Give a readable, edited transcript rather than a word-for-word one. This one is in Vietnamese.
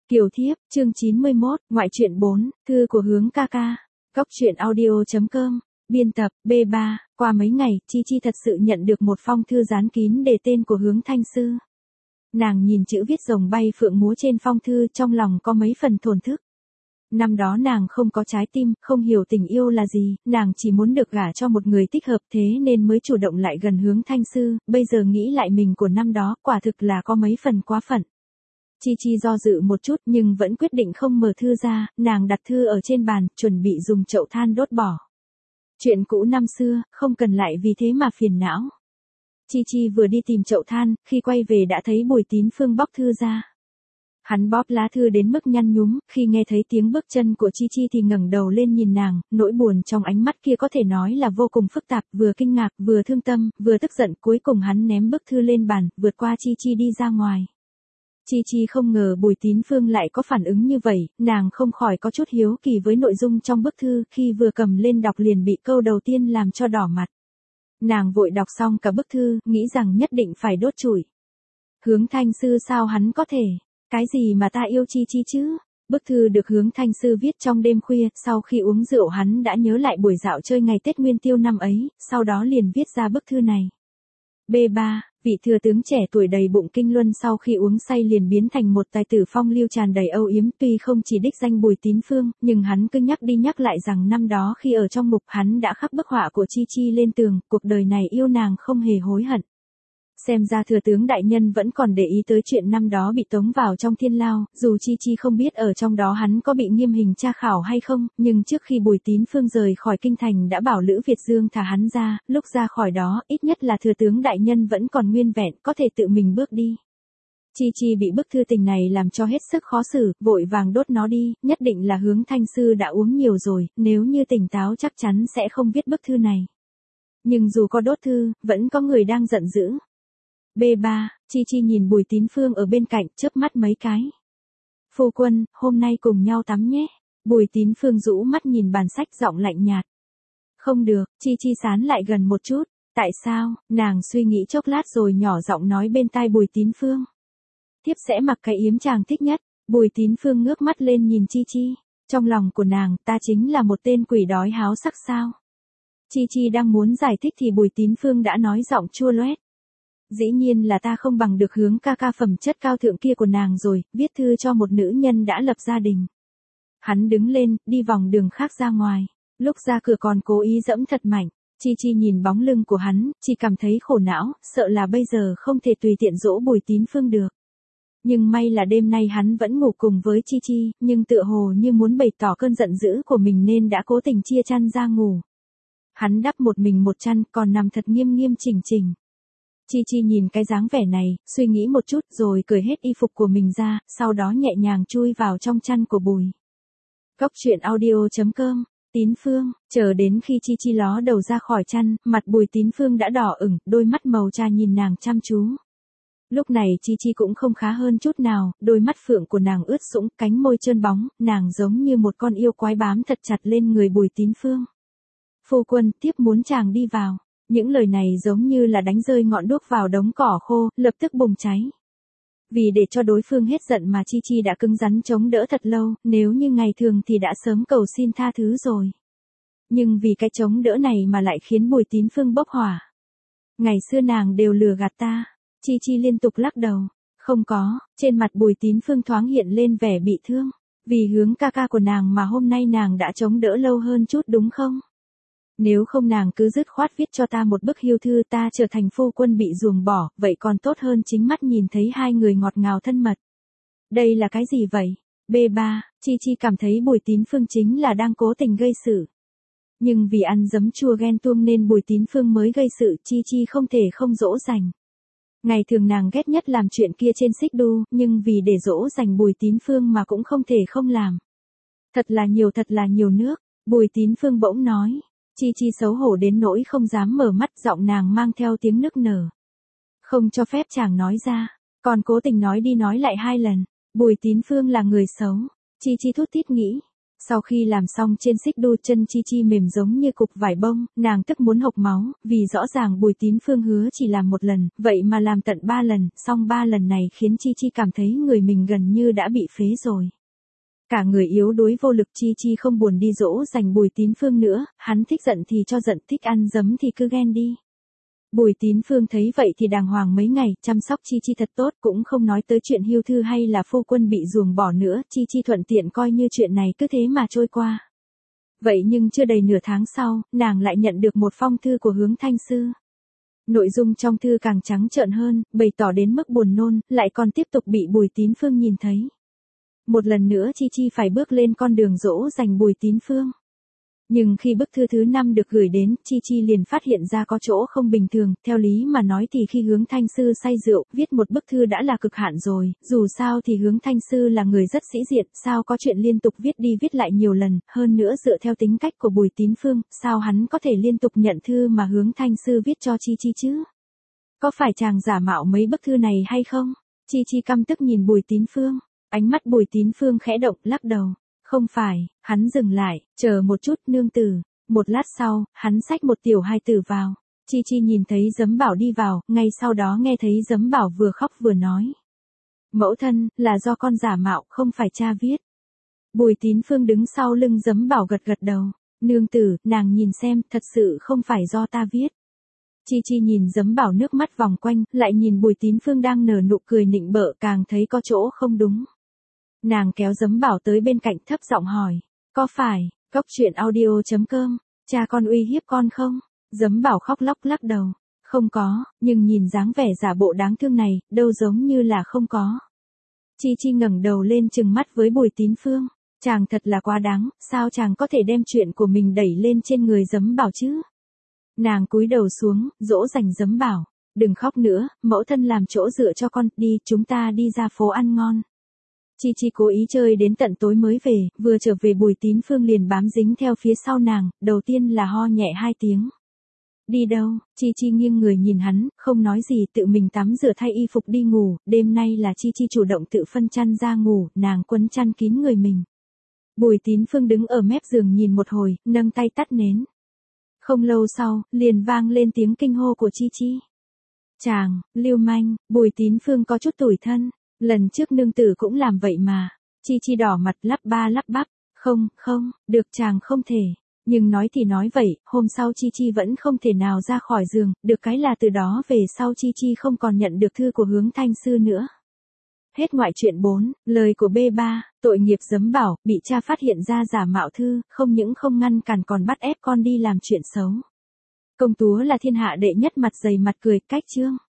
Kiều Thiếp, chương 91, ngoại truyện 4, thư của Hướng ca ca. Góc truyện audio.com, biên tập, B3, qua mấy ngày, Chi Chi thật sự nhận được một phong thư dán kín để tên của Hướng Thanh Sư. Nàng nhìn chữ viết rồng bay phượng múa trên phong thư, trong lòng có mấy phần thổn thức. Năm đó nàng không có trái tim, không hiểu tình yêu là gì, nàng chỉ muốn được gả cho một người thích hợp, thế nên mới chủ động lại gần Hướng Thanh Sư, bây giờ nghĩ lại mình của năm đó, quả thực là có mấy phần quá phận. Chi Chi do dự một chút nhưng vẫn quyết định không mở thư ra, nàng đặt thư ở trên bàn, chuẩn bị dùng chậu than đốt bỏ. Chuyện cũ năm xưa, không cần lại vì thế mà phiền não. Chi Chi vừa đi tìm chậu than, khi quay về đã thấy Bùi Tín Phương bóc thư ra. Hắn bóp lá thư đến mức nhăn nhúm, khi nghe thấy tiếng bước chân của Chi Chi thì ngẩng đầu lên nhìn nàng, nỗi buồn trong ánh mắt kia có thể nói là vô cùng phức tạp, vừa kinh ngạc, vừa thương tâm, vừa tức giận, cuối cùng hắn ném bức thư lên bàn, vượt qua Chi Chi đi ra ngoài. Chi Chi không ngờ Bùi Tín Phương lại có phản ứng như vậy, nàng không khỏi có chút hiếu kỳ với nội dung trong bức thư, khi vừa cầm lên đọc liền bị câu đầu tiên làm cho đỏ mặt. Nàng vội đọc xong cả bức thư, nghĩ rằng nhất định phải đốt chủi. Hướng Thanh Sư sao hắn có thể, cái gì mà ta yêu Chi Chi chứ? Bức thư được Hướng Thanh Sư viết trong đêm khuya, sau khi uống rượu hắn đã nhớ lại buổi dạo chơi ngày Tết Nguyên Tiêu năm ấy, sau đó liền viết ra bức thư này. B3, vị thừa tướng trẻ tuổi đầy bụng kinh luân sau khi uống say liền biến thành một tài tử phong lưu tràn đầy âu yếm, tuy không chỉ đích danh Bùi Tín Phương, nhưng hắn cứ nhắc đi nhắc lại rằng năm đó khi ở trong ngục hắn đã khắc bức họa của Chi Chi lên tường, cuộc đời này yêu nàng không hề hối hận. Xem ra thừa tướng đại nhân vẫn còn để ý tới chuyện năm đó bị tống vào trong thiên lao, dù Chi Chi không biết ở trong đó hắn có bị nghiêm hình tra khảo hay không, nhưng trước khi Bùi Tín Phương rời khỏi kinh thành đã bảo Lữ Việt Dương thả hắn ra, lúc ra khỏi đó, ít nhất là thừa tướng đại nhân vẫn còn nguyên vẹn, có thể tự mình bước đi. Chi Chi bị bức thư tình này làm cho hết sức khó xử, vội vàng đốt nó đi, nhất định là Hướng Thanh Sư đã uống nhiều rồi, nếu như tỉnh táo chắc chắn sẽ không viết bức thư này. Nhưng dù có đốt thư, vẫn có người đang giận dữ. B3, Chi Chi nhìn Bùi Tín Phương ở bên cạnh, chớp mắt mấy cái. Phu quân, hôm nay cùng nhau tắm nhé. Bùi Tín Phương rũ mắt nhìn bàn sách giọng lạnh nhạt. Không được, Chi Chi sán lại gần một chút. Tại sao? Nàng suy nghĩ chốc lát rồi nhỏ giọng nói bên tai Bùi Tín Phương. Thiếp sẽ mặc cái yếm chàng thích nhất. Bùi Tín Phương ngước mắt lên nhìn Chi Chi. Trong lòng của nàng, ta chính là một tên quỷ đói háo sắc sao? Chi Chi đang muốn giải thích thì Bùi Tín Phương đã nói giọng chua loét. Dĩ nhiên là ta không bằng được Hướng ca ca phẩm chất cao thượng kia của nàng rồi, viết thư cho một nữ nhân đã lập gia đình. Hắn đứng lên, đi vòng đường khác ra ngoài, lúc ra cửa còn cố ý dẫm thật mạnh. Chi Chi nhìn bóng lưng của hắn, chỉ cảm thấy khổ não, sợ là bây giờ không thể tùy tiện dỗ Bùi Tín Phương được. Nhưng may là đêm nay hắn vẫn ngủ cùng với Chi Chi, nhưng tựa hồ như muốn bày tỏ cơn giận dữ của mình nên đã cố tình chia chăn ra ngủ. Hắn đắp một mình một chăn, còn nằm thật nghiêm nghiêm chỉnh chỉnh. Chi Chi nhìn cái dáng vẻ này, suy nghĩ một chút rồi cởi hết y phục của mình ra, sau đó nhẹ nhàng chui vào trong chăn của Bùi. Góc truyện audio.com, Tín Phương, chờ đến khi Chi Chi ló đầu ra khỏi chăn, mặt Bùi Tín Phương đã đỏ ửng, đôi mắt màu trà nhìn nàng chăm chú. Lúc này Chi Chi cũng không khá hơn chút nào, đôi mắt phượng của nàng ướt sũng, cánh môi trơn bóng, nàng giống như một con yêu quái bám thật chặt lên người Bùi Tín Phương. Phu quân, tiếp muốn chàng đi vào. Những lời này giống như là đánh rơi ngọn đuốc vào đống cỏ khô, lập tức bùng cháy. Vì để cho đối phương hết giận mà Chi Chi đã cứng rắn chống đỡ thật lâu, nếu như ngày thường thì đã sớm cầu xin tha thứ rồi. Nhưng vì cái chống đỡ này mà lại khiến Bùi Tín Phương bốc hỏa. Ngày xưa nàng đều lừa gạt ta. Chi Chi liên tục lắc đầu. Không có, trên mặt Bùi Tín Phương thoáng hiện lên vẻ bị thương. Vì Hướng ca ca của nàng mà hôm nay nàng đã chống đỡ lâu hơn chút đúng không? Nếu không nàng cứ dứt khoát viết cho ta một bức hiêu thư, ta trở thành phu quân bị ruồng bỏ, vậy còn tốt hơn chính mắt nhìn thấy hai người ngọt ngào thân mật. Đây là cái gì vậy? B3, Chi Chi cảm thấy Bùi Tín Phương chính là đang cố tình gây sự. Nhưng vì ăn giấm chua ghen tuông nên Bùi Tín Phương mới gây sự, Chi Chi không thể không dỗ dành. Ngày thường nàng ghét nhất làm chuyện kia trên xích đu, nhưng vì để dỗ dành Bùi Tín Phương mà cũng không thể không làm. Thật là nhiều nước, Bùi Tín Phương bỗng nói. Chi Chi xấu hổ đến nỗi không dám mở mắt, giọng nàng mang theo tiếng nức nở. Không cho phép chàng nói ra, còn cố tình nói đi nói lại 2 lần. Bùi Tín Phương là người xấu. Chi Chi thút thít nghĩ. Sau khi làm xong trên xích đu, chân Chi Chi mềm giống như cục vải bông, nàng tức muốn hộc máu, vì rõ ràng Bùi Tín Phương hứa chỉ làm một lần, vậy mà làm tận 3 lần, xong 3 lần này khiến Chi Chi cảm thấy người mình gần như đã bị phế rồi. Cả người yếu đuối vô lực, Chi Chi không buồn đi dỗ dành Bùi Tín Phương nữa, hắn thích giận thì cho giận, thích ăn dấm thì cứ ghen đi. Bùi Tín Phương thấy vậy thì đàng hoàng mấy ngày, chăm sóc Chi Chi thật tốt, cũng không nói tới chuyện hưu thư hay là phu quân bị ruồng bỏ nữa, Chi Chi thuận tiện coi như chuyện này cứ thế mà trôi qua. Vậy nhưng chưa đầy nửa tháng sau, nàng lại nhận được một phong thư của Hướng Thanh Sư. Nội dung trong thư càng trắng trợn hơn, bày tỏ đến mức buồn nôn, lại còn tiếp tục bị Bùi Tín Phương nhìn thấy. Một lần nữa Chi Chi phải bước lên con đường dỗ dành Bùi Tín Phương. Nhưng khi bức thư thứ 5 được gửi đến, Chi Chi liền phát hiện ra có chỗ không bình thường, theo lý mà nói thì khi Hướng Thanh Sư say rượu, viết một bức thư đã là cực hạn rồi, dù sao thì Hướng Thanh Sư là người rất sĩ diện, sao có chuyện liên tục viết đi viết lại nhiều lần, hơn nữa dựa theo tính cách của Bùi Tín Phương, sao hắn có thể liên tục nhận thư mà Hướng Thanh Sư viết cho Chi Chi chứ? Có phải chàng giả mạo mấy bức thư này hay không? Chi Chi căm tức nhìn Bùi Tín Phương, ánh mắt Bùi Tín Phương khẽ động, lắc đầu. Không phải, hắn dừng lại, chờ một chút nương tử. Một lát sau, hắn xách một tiểu hài tử vào. Chi Chi nhìn thấy Giấm Bảo đi vào, ngay sau đó nghe thấy Giấm Bảo vừa khóc vừa nói. Mẫu thân, là do con giả mạo, không phải cha viết. Bùi Tín Phương đứng sau lưng Giấm Bảo gật gật đầu. Nương tử, nàng nhìn xem, thật sự không phải do ta viết. Chi Chi nhìn Giấm Bảo nước mắt vòng quanh, lại nhìn Bùi Tín Phương đang nở nụ cười nịnh bợ, càng thấy có chỗ không đúng. Nàng kéo Giấm Bảo tới bên cạnh thấp giọng hỏi, có phải, Cốc Truyện Audio.com, cha con uy hiếp con không? Giấm Bảo khóc lóc lắc đầu, không có, nhưng nhìn dáng vẻ giả bộ đáng thương này, đâu giống như là không có. Chi Chi ngẩng đầu lên trừng mắt với Bùi Tín Phương, chàng thật là quá đáng, sao chàng có thể đem chuyện của mình đẩy lên trên người Giấm Bảo chứ? Nàng cúi đầu xuống, dỗ dành Giấm Bảo, đừng khóc nữa, mẫu thân làm chỗ dựa cho con, đi, chúng ta đi ra phố ăn ngon. Chi Chi cố ý chơi đến tận tối mới về, vừa trở về Bùi Tín Phương liền bám dính theo phía sau nàng, đầu tiên là ho nhẹ 2 tiếng. Đi đâu? Chi Chi nghiêng người nhìn hắn, không nói gì, tự mình tắm rửa thay y phục đi ngủ, đêm nay là Chi Chi chủ động tự phân chăn ra ngủ, nàng quấn chăn kín người mình. Bùi Tín Phương đứng ở mép giường nhìn một hồi, nâng tay tắt nến. Không lâu sau, liền vang lên tiếng kinh hô của Chi Chi. Chàng, lưu manh, Bùi Tín Phương có chút tủi thân. Lần trước nương tử cũng làm vậy mà. Chi Chi đỏ mặt lắp ba lắp bắp. Không, được chàng không thể. Nhưng nói thì nói vậy, hôm sau Chi Chi vẫn không thể nào ra khỏi giường, được cái là từ đó về sau Chi Chi không còn nhận được thư của Hướng Thanh Sư nữa. Hết ngoại truyện 4, lời của B3, tội nghiệp Giấm Bảo, bị cha phát hiện ra giả mạo thư, không những không ngăn cản còn bắt ép con đi làm chuyện xấu. Công chúa là thiên hạ đệ nhất mặt dày mặt cười, cách chương.